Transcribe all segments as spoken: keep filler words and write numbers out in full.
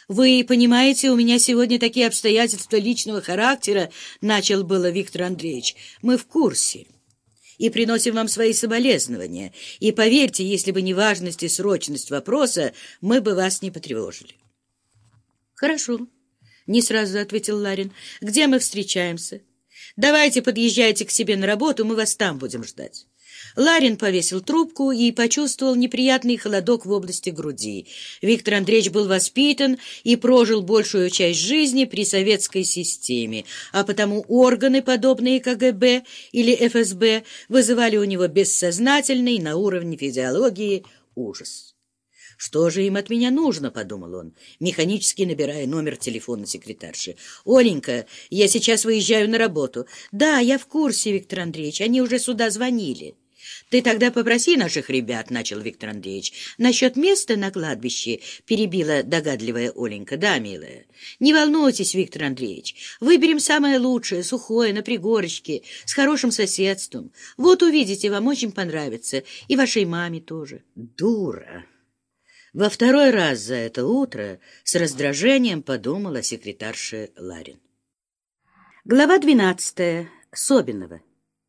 «Вы понимаете, у меня сегодня такие обстоятельства личного характера», — начал было Виктор Андреевич. «Мы в курсе и приносим вам свои соболезнования. И поверьте, если бы не важность и срочность вопроса, мы бы вас не потревожили». «Хорошо», — не сразу ответил Ларин. «Где мы встречаемся? Давайте подъезжайте к себе на работу, мы вас там будем ждать». Ларин повесил трубку и почувствовал неприятный холодок в области груди. Виктор Андреевич был воспитан и прожил большую часть жизни при советской системе, а потому органы, подобные ка гэ бэ или эф эс бэ, вызывали у него бессознательный на уровне физиологии ужас. «Что же им от меня нужно?» — подумал он, механически набирая номер телефона секретарши. «Оленька, я сейчас выезжаю на работу». «Да, я в курсе, Виктор Андреевич, они уже сюда звонили». «Ты тогда попроси наших ребят», — начал Виктор Андреевич. «Насчет места на кладбище», — перебила догадливая Оленька. «Да, милая. Не волнуйтесь, Виктор Андреевич. Выберем самое лучшее, сухое, на пригорочке, с хорошим соседством. Вот увидите, вам очень понравится. И вашей маме тоже». «Дура!» Во второй раз за это утро с раздражением подумала секретарша Ларин. Глава двенадцатая. Собинова.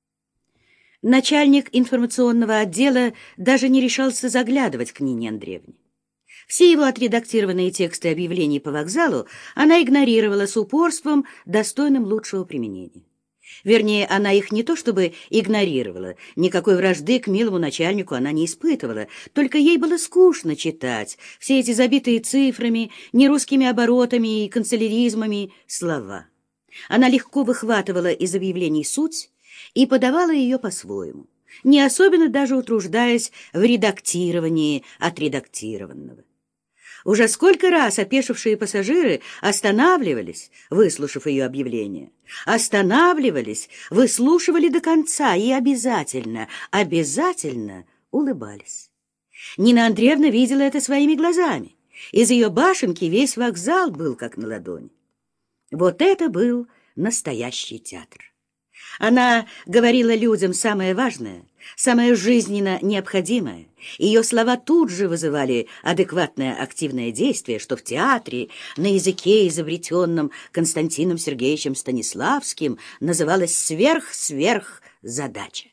Начальник информационного отдела даже не решался заглядывать к Нине Андреевне. Все его отредактированные тексты объявлений по вокзалу она игнорировала с упорством, достойным лучшего применения. Вернее, она их не то чтобы игнорировала, никакой вражды к милому начальнику она не испытывала, только ей было скучно читать все эти забитые цифрами, нерусскими оборотами и канцеляризмами слова. Она легко выхватывала из объявлений суть и подавала ее по-своему, не особенно даже утруждаясь в редактировании отредактированного. Уже сколько раз опешившие пассажиры останавливались, выслушав ее объявление, останавливались, выслушивали до конца и обязательно, обязательно улыбались. Нина Андреевна видела это своими глазами. Из ее башенки весь вокзал был как на ладони. Вот это был настоящий театр. Она говорила людям самое важное, самое жизненно необходимое. Ее слова тут же вызывали адекватное активное действие, что в театре на языке, изобретенном Константином Сергеевичем Станиславским, называлась сверх-сверх-задача.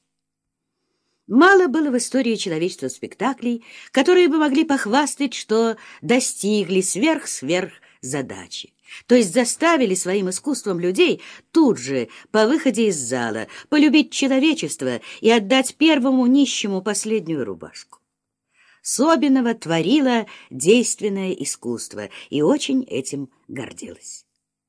Мало было в истории человечества спектаклей, которые бы могли похвастать, что достигли сверх-сверх-задачи. То есть заставили своим искусством людей тут же, по выходе из зала, полюбить человечество и отдать первому нищему последнюю рубашку. Собинова творила действенное искусство и очень этим гордилась.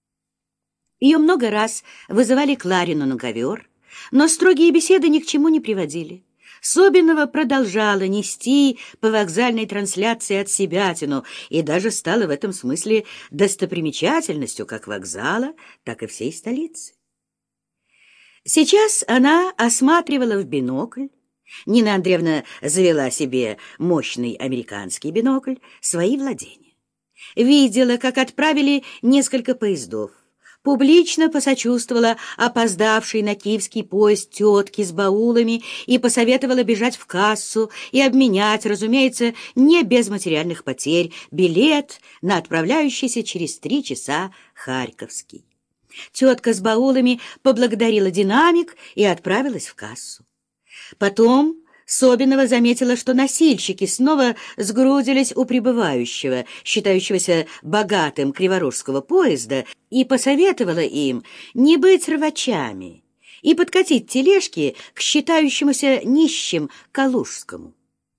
Ее много раз вызывали к Ларину на ковер, но строгие беседы ни к чему не приводили. Собинова продолжала нести по вокзальной трансляции отсебятину и даже стала в этом смысле достопримечательностью как вокзала, так и всей столицы. Сейчас она осматривала в бинокль. Нина Андреевна завела себе мощный американский бинокль, свои владения. Видела, как отправили несколько поездов. Публично посочувствовала опоздавшей на киевский поезд тетке с баулами и посоветовала бежать в кассу и обменять, разумеется, не без материальных потерь, билет на отправляющийся через три часа Харьковский. Тетка с баулами поблагодарила динамик и отправилась в кассу. Потом Собинова заметила, что носильщики снова сгрудились у прибывающего, считающегося богатым криворожского поезда, и посоветовала им не быть рвачами и подкатить тележки к считающемуся нищим Калужскому.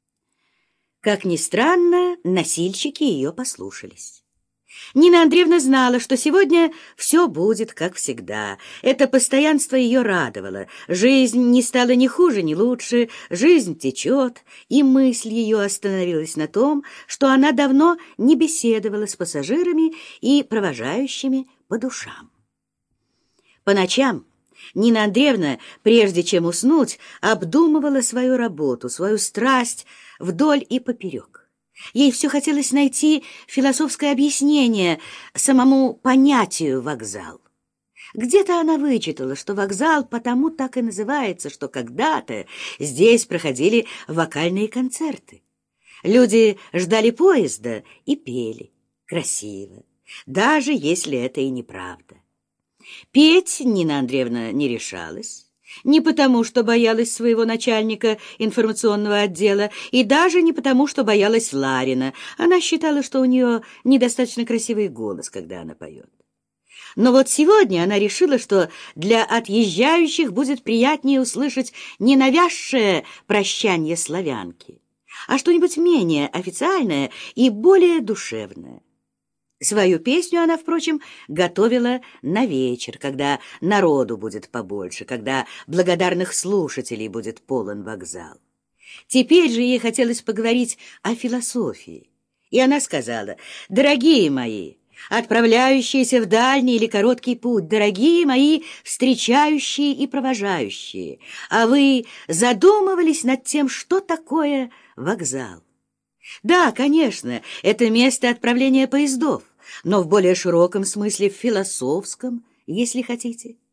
Как ни странно, носильщики ее послушались. Нина Андреевна знала, что сегодня все будет как всегда. Это постоянство ее радовало. Жизнь не стала ни хуже, ни лучше. Жизнь течет, и мысль ее остановилась на том, что она давно не беседовала с пассажирами и провожающими по душам. По ночам Нина Андреевна, прежде чем уснуть, обдумывала свою работу, свою страсть вдоль и поперек. Ей все хотелось найти философское объяснение самому понятию «вокзал». Где-то она вычитала, что вокзал потому так и называется, что когда-то здесь проходили вокальные концерты. Люди ждали поезда и пели красиво, даже если это и неправда. Петь Нина Андреевна не решалась, не потому, что боялась своего начальника информационного отдела, и даже не потому, что боялась Ларина. Она считала, что у нее недостаточно красивый голос, когда она поет. Но вот сегодня она решила, что для отъезжающих будет приятнее услышать не навязшее прощание славянки, а что-нибудь менее официальное и более душевное. Свою песню она, впрочем, готовила на вечер, когда народу будет побольше, когда благодарных слушателей будет полон вокзал. Теперь же ей хотелось поговорить о философии. И она сказала: «Дорогие мои, отправляющиеся в дальний или короткий путь, дорогие мои встречающие и провожающие, а вы задумывались над тем, что такое вокзал? Да, конечно, это место отправления поездов, но в более широком смысле, в философском, если хотите.